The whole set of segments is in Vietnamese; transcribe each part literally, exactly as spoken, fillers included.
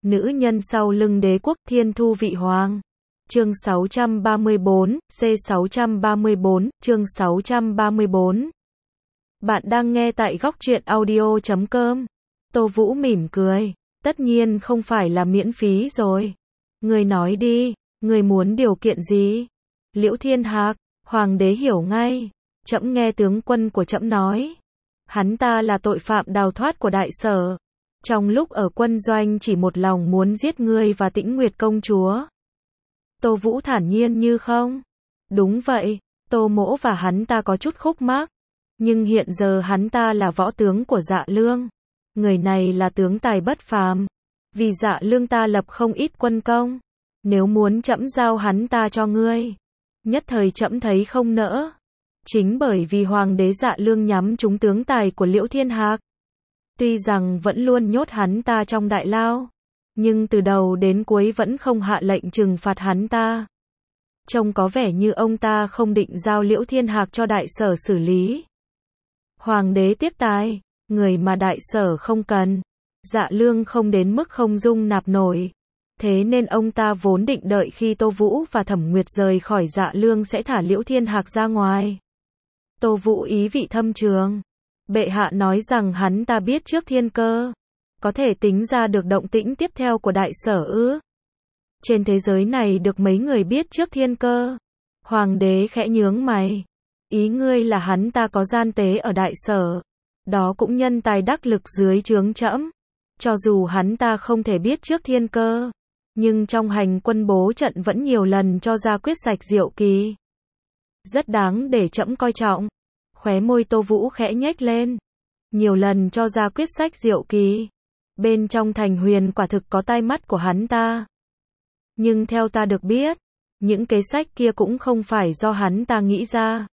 Nữ nhân sau lưng đế quốc thiên thu vị hoàng. Chương sáu trăm ba mươi bốn, C sáu trăm ba mươi bốn, chương sáu trăm ba mươi bốn. Bạn đang nghe tại góc truyện audio chấm com. Tô Vũ mỉm cười. Tất nhiên không phải là miễn phí rồi. Người nói đi, người muốn điều kiện gì? Liễu Thiên Hạc, hoàng đế hiểu ngay. Trẫm nghe tướng quân của trẫm nói. Hắn ta là tội phạm đào thoát của đại sở. Trong lúc ở quân doanh chỉ một lòng muốn giết ngươi và Tĩnh Nguyệt công chúa. Tô Vũ thản nhiên như không. Đúng vậy, Tô Mỗ và hắn ta có chút khúc mắc. Nhưng hiện giờ hắn ta là võ tướng của Dạ Lương. Người này là tướng tài bất phàm. Vì Dạ Lương ta lập không ít quân công. Nếu muốn trẫm giao hắn ta cho ngươi, nhất thời trẫm thấy không nỡ. Chính bởi vì hoàng đế Dạ Lương nhắm trúng tướng tài của Liễu Thiên Hạc. Tuy rằng vẫn luôn nhốt hắn ta trong đại lao, nhưng từ đầu đến cuối vẫn không hạ lệnh trừng phạt hắn ta. Trông có vẻ như ông ta không định giao Liễu Thiên Hạc cho đại sở xử lý. Hoàng đế tiếc tài, người mà đại sở không cần, Dạ Lương không đến mức không dung nạp nổi. Thế nên ông ta vốn định đợi khi Tô Vũ và Thẩm Nguyệt rời khỏi Dạ Lương sẽ thả Liễu Thiên Hạc ra ngoài. Tô Vũ ý vị thâm trường. Bệ hạ nói rằng hắn ta biết trước thiên cơ. Có thể tính ra được động tĩnh tiếp theo của đại sở ư? Trên thế giới này được mấy người biết trước thiên cơ? Hoàng đế khẽ nhướng mày. Ý ngươi là hắn ta có gian tế ở đại sở. Đó cũng nhân tài đắc lực dưới trướng trẫm. Cho dù hắn ta không thể biết trước thiên cơ, nhưng trong hành quân bố trận vẫn nhiều lần cho ra quyết sạch diệu kỳ. Rất đáng để trẫm coi trọng. Khóe môi Tô Vũ khẽ nhếch lên. Nhiều lần cho ra quyết sách diệu kỳ. Bên trong thành huyền quả thực có tai mắt của hắn ta. Nhưng theo ta được biết, những kế sách kia cũng không phải do hắn ta nghĩ ra,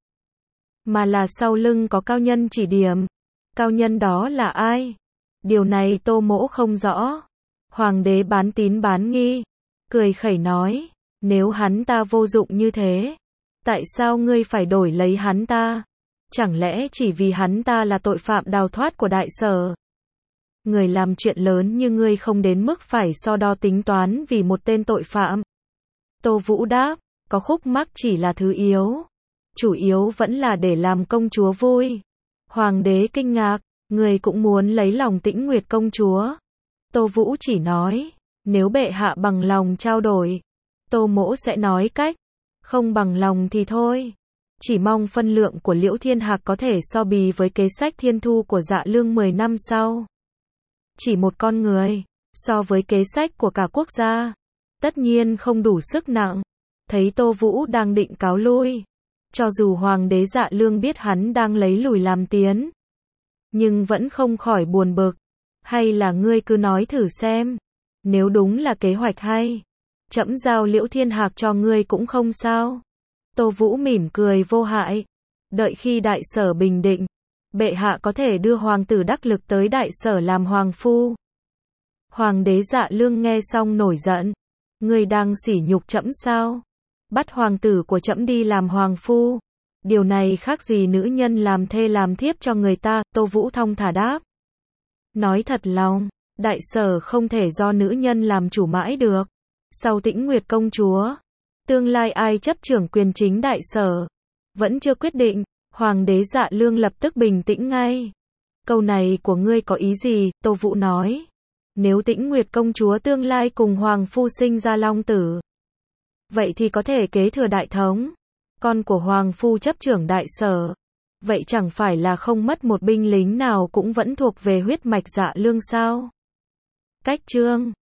mà là sau lưng có cao nhân chỉ điểm. Cao nhân đó là ai? Điều này Tô Mỗ không rõ. Hoàng đế bán tín bán nghi, cười khẩy nói, nếu hắn ta vô dụng như thế, tại sao ngươi phải đổi lấy hắn ta? Chẳng lẽ chỉ vì hắn ta là tội phạm đào thoát của đại sở? Người làm chuyện lớn như ngươi không đến mức phải so đo tính toán vì một tên tội phạm. Tô Vũ đáp, có khúc mắc chỉ là thứ yếu. Chủ yếu vẫn là để làm công chúa vui. Hoàng đế kinh ngạc, người cũng muốn lấy lòng Tĩnh Nguyệt công chúa. Tô Vũ chỉ nói, nếu bệ hạ bằng lòng trao đổi, Tô Mỗ sẽ nói cách. Không bằng lòng thì thôi. Chỉ mong phân lượng của Liễu Thiên Hạc có thể so bì với kế sách thiên thu của Dạ Lương mười năm sau. Chỉ một con người, so với kế sách của cả quốc gia, tất nhiên không đủ sức nặng. Thấy Tô Vũ đang định cáo lui, cho dù hoàng đế Dạ Lương biết hắn đang lấy lùi làm tiến, nhưng vẫn không khỏi buồn bực. Hay là ngươi cứ nói thử xem, nếu đúng là kế hoạch hay, trẫm giao Liễu Thiên Hạc cho ngươi cũng không sao. Tô Vũ mỉm cười vô hại. Đợi khi đại sở bình định, bệ hạ có thể đưa hoàng tử đắc lực tới đại sở làm hoàng phu. Hoàng đế Dạ Lương nghe xong nổi giận. Ngươi đang sỉ nhục trẫm sao? Bắt hoàng tử của trẫm đi làm hoàng phu. Điều này khác gì nữ nhân làm thê làm thiếp cho người ta? Tô Vũ thong thả đáp. Nói thật lòng, đại sở không thể do nữ nhân làm chủ mãi được. Sau Tĩnh Nguyệt công chúa, tương lai ai chấp trưởng quyền chính đại sở, vẫn chưa quyết định. Hoàng đế Dạ Lương lập tức bình tĩnh ngay. Câu này của ngươi có ý gì? Tô Vũ nói. Nếu Tĩnh Nguyệt công chúa tương lai cùng hoàng phu sinh ra long tử, vậy thì có thể kế thừa đại thống. Con của hoàng phu chấp trưởng đại sở, vậy chẳng phải là không mất một binh lính nào cũng vẫn thuộc về huyết mạch Dạ Lương sao? Cách chương